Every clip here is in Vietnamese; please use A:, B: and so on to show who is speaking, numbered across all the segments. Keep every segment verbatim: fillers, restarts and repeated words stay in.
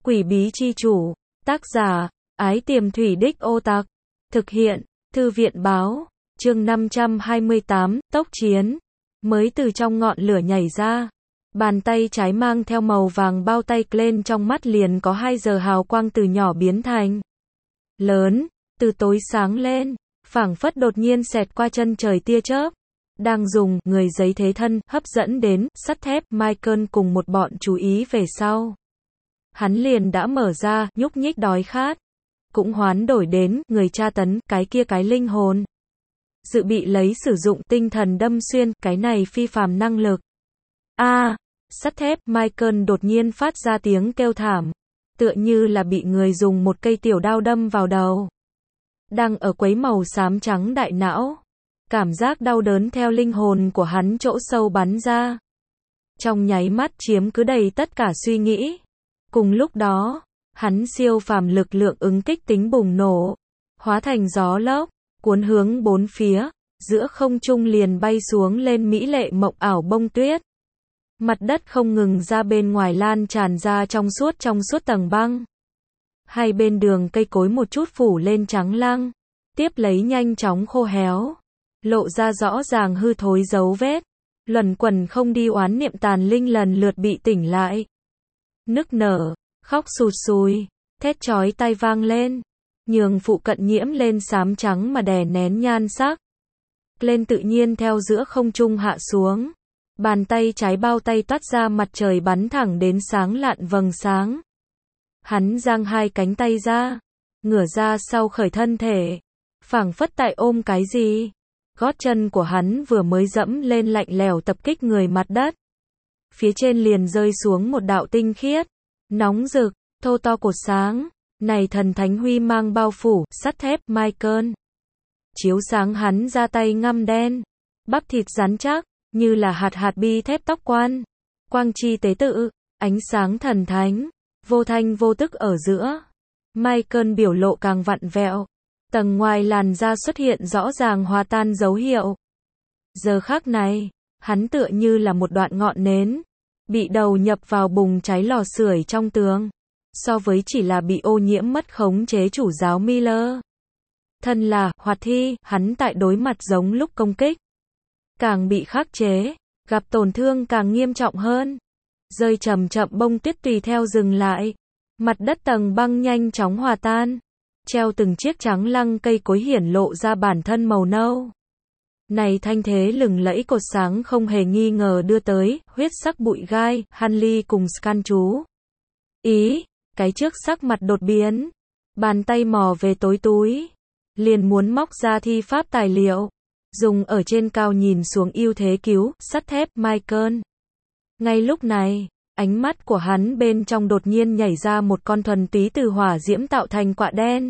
A: Quỷ bí chi chủ, tác giả, Ái Tiềm Thủy Đích Ô Tặc, thực hiện, Thư viện báo, chương năm trăm hai mươi tám, tốc chiến, mới từ trong ngọn lửa nhảy ra. Bàn tay trái mang theo màu vàng bao tay lên trong mắt liền có hai giờ hào quang từ nhỏ biến thành lớn, từ tối sáng lên, phảng phất đột nhiên xẹt qua chân trời tia chớp. Đang dùng người giấy thế thân hấp dẫn đến sắt thép Michael cùng một bọn chú ý về sau. Hắn liền đã mở ra, nhúc nhích đói khát. Cũng hoán đổi đến người tra tấn cái kia cái linh hồn. Dự bị lấy sử dụng tinh thần đâm xuyên cái này phi phàm năng lực. A, à, sắt thép Michael đột nhiên phát ra tiếng kêu thảm, tựa như là bị người dùng một cây tiểu đao đâm vào đầu. Đang ở quấy màu xám trắng đại não. Cảm giác đau đớn theo linh hồn của hắn chỗ sâu bắn ra. Trong nháy mắt chiếm cứ đầy tất cả suy nghĩ. Cùng lúc đó, hắn siêu phàm lực lượng ứng kích tính bùng nổ, hóa thành gió lốc, cuốn hướng bốn phía, giữa không trung liền bay xuống lên mỹ lệ mộng ảo bông tuyết. Mặt đất không ngừng ra bên ngoài lan tràn ra trong suốt trong suốt tầng băng. Hai bên đường cây cối một chút phủ lên trắng lăng, tiếp lấy nhanh chóng khô héo, lộ ra rõ ràng hư thối dấu vết. Luẩn quẩn không đi oán niệm tàn linh lần lượt bị tỉnh lại. Nức nở, khóc sụt sùi, thét chói tai vang lên, nhường phụ cận nhiễm lên xám trắng mà đè nén nhan sắc. Lên tự nhiên theo giữa không trung hạ xuống. Bàn tay trái bao tay toát ra mặt trời bắn thẳng đến sáng lạn vầng sáng. Hắn giang hai cánh tay ra, ngửa ra sau khởi thân thể, phảng phất tại ôm cái gì. Gót chân của hắn vừa mới dẫm lên lạnh lẽo tập kích người mặt đất. Phía trên liền rơi xuống một đạo tinh khiết, nóng rực, thô to cột sáng. Này thần thánh huy mang bao phủ, sắt thép Michael. Chiếu sáng hắn ra tay ngăm đen, bắp thịt rắn chắc, như là hạt hạt bi thép tóc quan. Quang chi tế tự, ánh sáng thần thánh, vô thanh vô tức ở giữa. Michael biểu lộ càng vặn vẹo. Tầng ngoài làn da xuất hiện rõ ràng hòa tan dấu hiệu. Giờ khắc này, hắn tựa như là một đoạn ngọn nến, bị đầu nhập vào bùng cháy lò sưởi trong tường. So với chỉ là bị ô nhiễm mất khống chế chủ giáo Miller. Thân là hoạt thi, hắn tại đối mặt giống lúc công kích. Càng bị khắc chế, gặp tổn thương càng nghiêm trọng hơn. Rơi chậm chậm bông tuyết tùy theo dừng lại. Mặt đất tầng băng nhanh chóng hòa tan. Treo từng chiếc trắng lăng cây cối hiển lộ ra bản thân màu nâu. Này thanh thế lừng lẫy cột sáng không hề nghi ngờ đưa tới huyết sắc bụi gai, Hanley cùng Scan chú ý, cái trước sắc mặt đột biến, bàn tay mò về tối túi, liền muốn móc ra thi pháp tài liệu, dùng ở trên cao nhìn xuống ưu thế cứu, sắt thép Michael. Ngay lúc này, ánh mắt của hắn bên trong đột nhiên nhảy ra một con thuần túy từ hỏa diễm tạo thành quạ đen.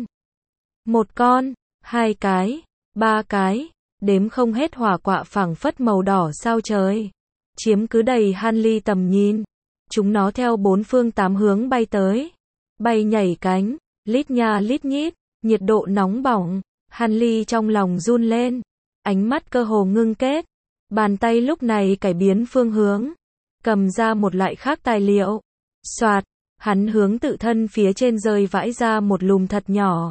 A: Một con, hai cái, ba cái, đếm không hết hỏa quạ phảng phất màu đỏ sao trời. Chiếm cứ đầy Hanley tầm nhìn. Chúng nó theo bốn phương tám hướng bay tới. Bay nhảy cánh, lít nha lít nhít, nhiệt độ nóng bỏng. Hanley trong lòng run lên. Ánh mắt cơ hồ ngưng kết. Bàn tay lúc này cải biến phương hướng. Cầm ra một loại khác tài liệu. Soạt, hắn hướng tự thân phía trên rơi vãi ra một lùm thật nhỏ.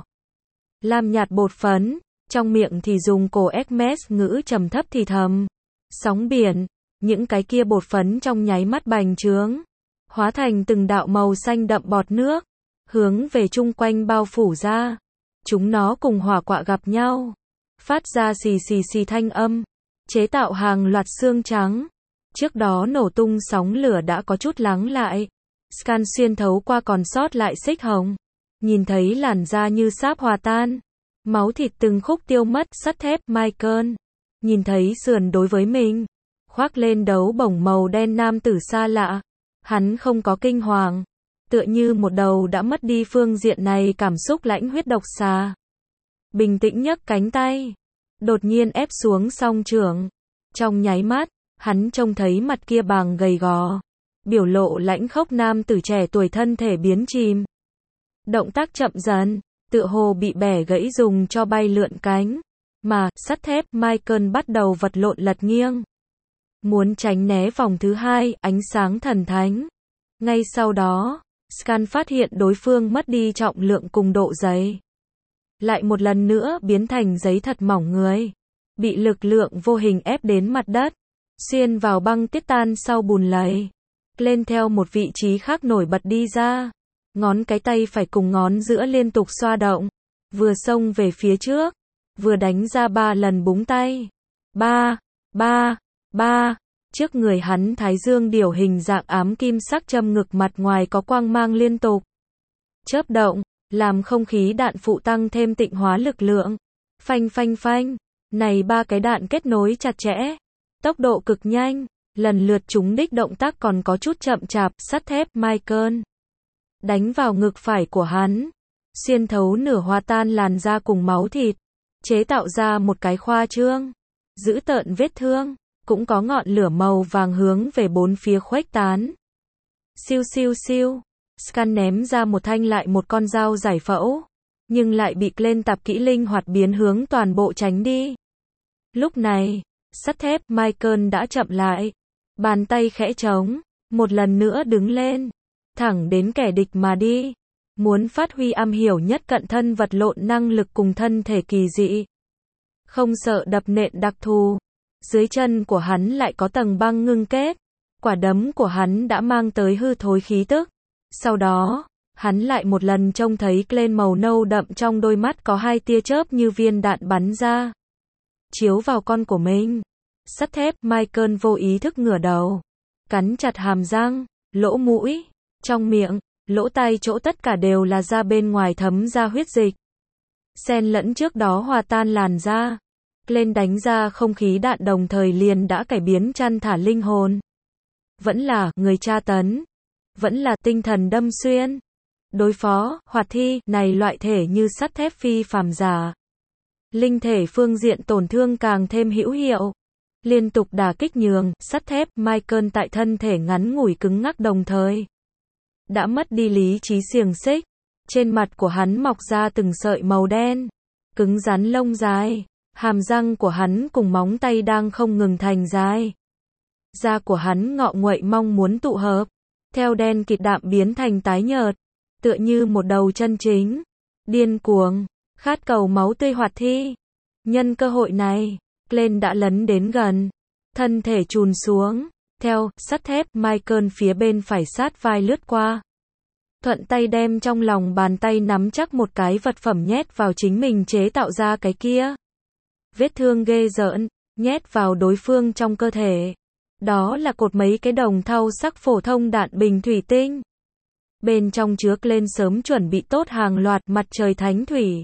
A: Lam nhạt bột phấn, trong miệng thì dùng cổ Hermes ngữ trầm thấp thì thầm. Sóng biển, những cái kia bột phấn trong nháy mắt bành trướng, hóa thành từng đạo màu xanh đậm bọt nước, hướng về chung quanh bao phủ ra. Chúng nó cùng hỏa quạ gặp nhau, phát ra xì xì xì thanh âm, chế tạo hàng loạt xương trắng. Trước đó nổ tung sóng lửa đã có chút lắng lại. Scan xuyên thấu qua còn sót lại xích hồng, nhìn thấy làn da như sáp hòa tan, máu thịt từng khúc tiêu mất. Sắt thép Michael nhìn thấy sườn đối với mình khoác lên đấu bổng màu đen nam tử xa lạ, hắn không có kinh hoàng, tựa như một đầu đã mất đi phương diện này cảm xúc lãnh huyết độc xà. Bình tĩnh nhấc cánh tay, đột nhiên ép xuống song chưởng. Trong nháy mắt, hắn trông thấy mặt kia bàng gầy gò, biểu lộ lãnh khốc nam tử trẻ tuổi thân thể biến chìm. Động tác chậm dần, tựa hồ bị bẻ gãy dùng cho bay lượn cánh. Mà, sắt thép Michael bắt đầu vật lộn lật nghiêng. Muốn tránh né vòng thứ hai, ánh sáng thần thánh. Ngay sau đó, Scan phát hiện đối phương mất đi trọng lượng cùng độ dày. Lại một lần nữa biến thành giấy thật mỏng người. Bị lực lượng vô hình ép đến mặt đất. Xuyên vào băng tiết tan sau bùn lầy. Lên theo một vị trí khác nổi bật đi ra. Ngón cái tay phải cùng ngón giữa liên tục xoa động. Vừa xông về phía trước. Vừa đánh ra ba lần búng tay. Ba, ba, ba. Trước người hắn thái dương điểu hình dạng ám kim sắc châm ngực mặt ngoài có quang mang liên tục. Chớp động, làm không khí đạn phụ tăng thêm tịnh hóa lực lượng. Phanh phanh phanh. Này ba cái đạn kết nối chặt chẽ. Tốc độ cực nhanh. Lần lượt trúng đích động tác còn có chút chậm chạp. Sắt thép Michael đánh vào ngực phải của hắn. Xuyên thấu nửa hòa tan làn da cùng máu thịt. Chế tạo ra một cái khoa trương. Giữ tợn vết thương. Cũng có ngọn lửa màu vàng hướng về bốn phía khuếch tán. Siêu siêu siêu. Scan ném ra một thanh lại một con dao giải phẫu. Nhưng lại bị Glenn tạp kỹ linh hoạt biến hướng toàn bộ tránh đi. Lúc này, sắt thép Michael đã chậm lại. Bàn tay khẽ trống. Một lần nữa đứng lên. Thẳng đến kẻ địch mà đi. Muốn phát huy am hiểu nhất cận thân vật lộn năng lực cùng thân thể kỳ dị. Không sợ đập nện đặc thù. Dưới chân của hắn lại có tầng băng ngưng kết. Quả đấm của hắn đã mang tới hư thối khí tức. Sau đó, hắn lại một lần trông thấy Glenn màu nâu đậm trong đôi mắt có hai tia chớp như viên đạn bắn ra. Chiếu vào con của mình. Sắt thép Michael vô ý thức ngửa đầu. Cắn chặt hàm răng, lỗ mũi, trong miệng, lỗ tai chỗ tất cả đều là da bên ngoài thấm ra huyết dịch. Xen lẫn trước đó hòa tan làn da. Lên đánh ra không khí đạn đồng thời liền đã cải biến chăn thả linh hồn. Vẫn là người tra tấn. Vẫn là tinh thần đâm xuyên. Đối phó, hoạt thi, này loại thể như sắt thép phi phàm giả. Linh thể phương diện tổn thương càng thêm hữu hiệu. Liên tục đả kích nhường, sắt thép, Michael tại thân thể ngắn ngủi cứng ngắc đồng thời. Đã mất đi lý trí xiềng xích. Trên mặt của hắn mọc ra từng sợi màu đen. Cứng rắn lông dài. Hàm răng của hắn cùng móng tay đang không ngừng thành dài. Da của hắn ngọ nguậy mong muốn tụ hợp. Theo đen kịt đạm biến thành tái nhợt. Tựa như một đầu chân chính. Điên cuồng. Khát cầu máu tươi hoạt thi. Nhân cơ hội này, Glenn đã lấn đến gần. Thân thể chùn xuống. Theo, sắt thép, Michael phía bên phải sát vai lướt qua. Thuận tay đem trong lòng bàn tay nắm chắc một cái vật phẩm nhét vào chính mình chế tạo ra cái kia. Vết thương ghê rợn, nhét vào đối phương trong cơ thể. Đó là cột mấy cái đồng thau sắc phổ thông đạn bình thủy tinh. Bên trong chứa Glenn sớm chuẩn bị tốt hàng loạt mặt trời thánh thủy.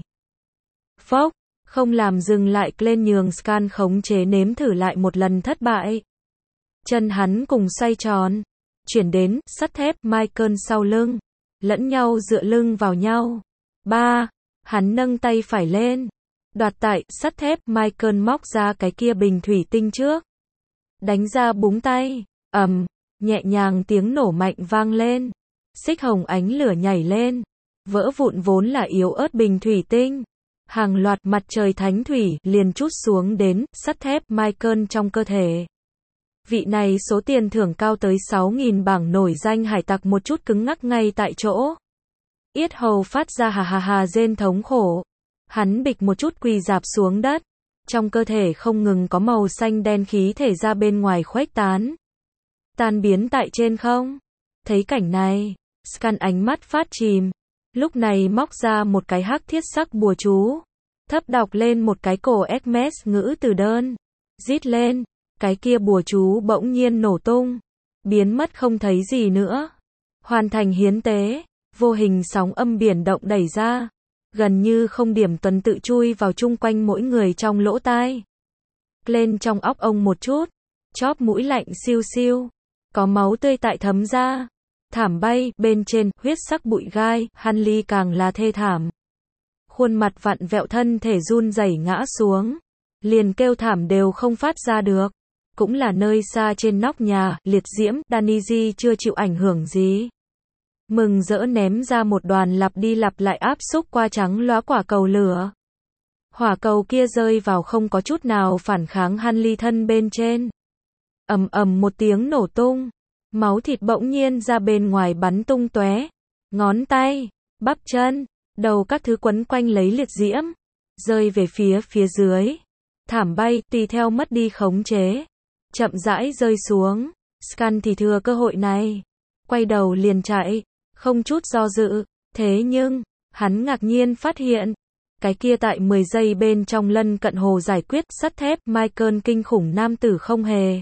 A: Phốc, không làm dừng lại Glenn nhường Scan khống chế nếm thử lại một lần thất bại. Chân hắn cùng xoay tròn. Chuyển đến, sắt thép, Michael sau lưng. Lẫn nhau dựa lưng vào nhau. Ba, hắn nâng tay phải lên. Đoạt tại, sắt thép, Michael móc ra cái kia bình thủy tinh trước. Đánh ra búng tay. Ầm, nhẹ nhàng tiếng nổ mạnh vang lên. Xích hồng ánh lửa nhảy lên. Vỡ vụn vốn là yếu ớt bình thủy tinh. Hàng loạt mặt trời thánh thủy liền trút xuống đến sắt thép Michael trong cơ thể. Vị này số tiền thưởng cao tới sáu nghìn bảng nổi danh hải tặc một chút cứng ngắc ngay tại chỗ. Yết hầu phát ra hà hà hà rên thống khổ. Hắn bịch một chút quỳ rạp xuống đất. Trong cơ thể không ngừng có màu xanh đen khí thể ra bên ngoài khuếch tán. Tan biến tại trên không. Thấy cảnh này, Scan ánh mắt phát chìm. Lúc này móc ra một cái hắc thiết sắc bùa chú. Thấp đọc lên một cái cổ Hermes ngữ từ đơn. Rít lên. Cái kia bùa chú bỗng nhiên nổ tung. Biến mất không thấy gì nữa. Hoàn thành hiến tế. Vô hình sóng âm biển động đẩy ra. Gần như không điểm tuần tự chui vào chung quanh mỗi người trong lỗ tai. Lên trong óc ông một chút. Chóp mũi lạnh siêu siêu. Có máu tươi tại thấm ra. Thảm bay, bên trên, huyết sắc bụi gai, Hanley càng là thê thảm. Khuôn mặt vặn vẹo thân thể run rẩy ngã xuống. Liền kêu thảm đều không phát ra được. Cũng là nơi xa trên nóc nhà, liệt diễm, Daniji chưa chịu ảnh hưởng gì. Mừng rỡ ném ra một đoàn lặp đi lặp lại áp xúc qua trắng lóa quả cầu lửa. Hỏa cầu kia rơi vào không có chút nào phản kháng Hanley thân bên trên. Ầm ầm một tiếng nổ tung. Máu thịt bỗng nhiên ra bên ngoài bắn tung tóe. ngón tay, bắp chân, đầu các thứ quấn quanh lấy liệt diễm, rơi về phía phía dưới. Thảm bay, tùy theo mất đi khống chế, chậm rãi rơi xuống. Scan thì thừa cơ hội này, quay đầu liền chạy, không chút do dự. Thế nhưng, hắn ngạc nhiên phát hiện, cái kia tại mười giây bên trong lân cận hồ giải quyết sắt thép Michael kinh khủng nam tử không hề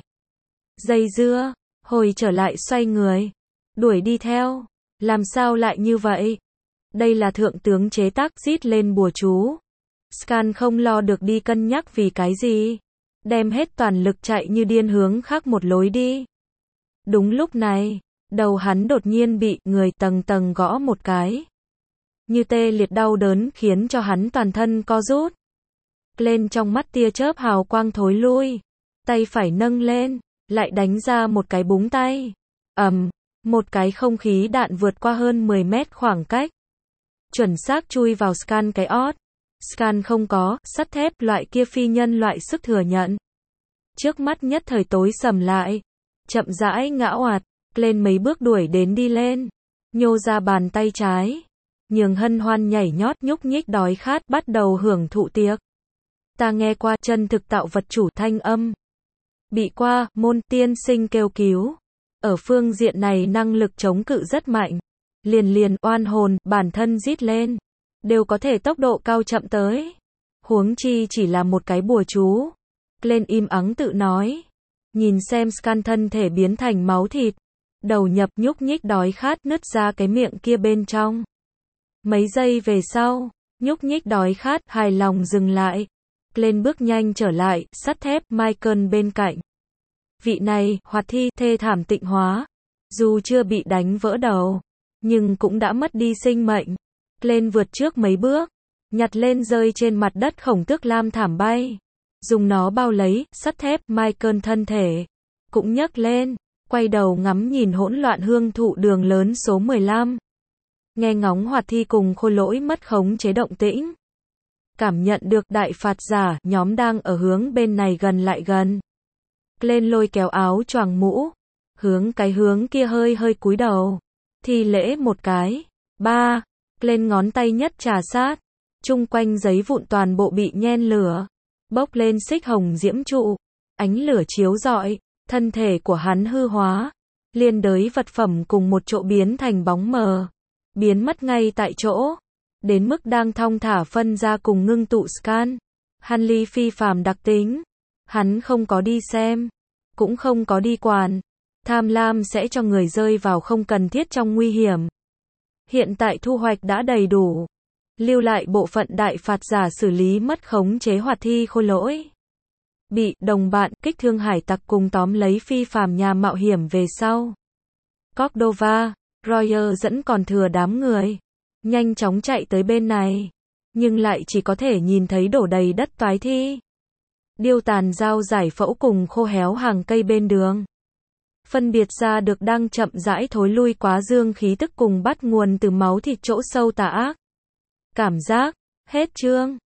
A: dây dưa, hồi trở lại xoay người, đuổi đi theo. Làm sao lại như vậy? Đây là thượng tướng chế tác rít lên bùa chú. Scan không lo được đi cân nhắc vì cái gì, đem hết toàn lực chạy như điên hướng khác một lối đi. Đúng lúc này, đầu hắn đột nhiên bị người tầng tầng gõ một cái. Như tê liệt đau đớn khiến cho hắn toàn thân co rút. Lên trong mắt tia chớp hào quang thối lui. Tay phải nâng lên, lại đánh ra một cái búng tay. Ầm, một cái không khí đạn vượt qua hơn mười mét khoảng cách. Chuẩn xác chui vào Scan cái ót. Scan không có sắt thép loại kia phi nhân loại sức thừa nhận. Trước mắt nhất thời tối sầm lại. Chậm rãi ngã oạt, lên mấy bước đuổi đến đi lên. Nhô ra bàn tay trái. Nhường hân hoan nhảy nhót nhúc nhích đói khát bắt đầu hưởng thụ tiệc. Ta nghe qua chân thực tạo vật chủ thanh âm. Bị qua, môn tiên sinh kêu cứu. Ở phương diện này năng lực chống cự rất mạnh. Liền liền oan hồn, bản thân rít lên. Đều có thể tốc độ cao chậm tới. Huống chi chỉ là một cái bùa chú. Lên im ắng tự nói. Nhìn xem Scan thân thể biến thành máu thịt. Đầu nhập nhúc nhích đói khát nứt ra cái miệng kia bên trong. Mấy giây về sau, nhúc nhích đói khát hài lòng dừng lại. Lên bước nhanh trở lại, sắt thép Michael bên cạnh. Vị này, hoạt thi, thê thảm tịnh hóa. Dù chưa bị đánh vỡ đầu, nhưng cũng đã mất đi sinh mệnh. Lên vượt trước mấy bước, nhặt lên rơi trên mặt đất khổng tước lam thảm bay. Dùng nó bao lấy, sắt thép Michael thân thể. Cũng nhấc lên, quay đầu ngắm nhìn hỗn loạn hương thụ đường lớn số mười lăm. Nghe ngóng hoạt thi cùng khôi lỗi mất khống chế động tĩnh. Cảm nhận được đại phạt giả nhóm đang ở hướng bên này gần lại gần. Lên lôi kéo áo choàng mũ. Hướng cái hướng kia hơi hơi cúi đầu. Thi lễ một cái. Ba. Lên ngón tay nhất trà sát. Trung quanh giấy vụn toàn bộ bị nhen lửa. Bốc lên xích hồng diễm trụ. Ánh lửa chiếu rọi. Thân thể của hắn hư hóa. Liên đới vật phẩm cùng một chỗ biến thành bóng mờ. Biến mất ngay tại chỗ. Đến mức đang thong thả phân ra cùng ngưng tụ Scan. Hanley phi phàm đặc tính. Hắn không có đi xem. Cũng không có đi quản. Tham lam sẽ cho người rơi vào không cần thiết trong nguy hiểm. Hiện tại thu hoạch đã đầy đủ. Lưu lại bộ phận đại phạt giả xử lý mất khống chế hoạt thi khôi lỗi. Bị đồng bạn kích thương hải tặc cùng tóm lấy phi phàm nhà mạo hiểm về sau. Cordova, Royer dẫn còn thừa đám người. Nhanh chóng chạy tới bên này. Nhưng lại chỉ có thể nhìn thấy đổ đầy đất toái thi. Điêu tàn dao giải phẫu cùng khô héo hàng cây bên đường. Phân biệt ra được đang chậm rãi thối lui quá dương khí tức cùng bắt nguồn từ máu thịt chỗ sâu tà ác. Cảm giác, hết chương.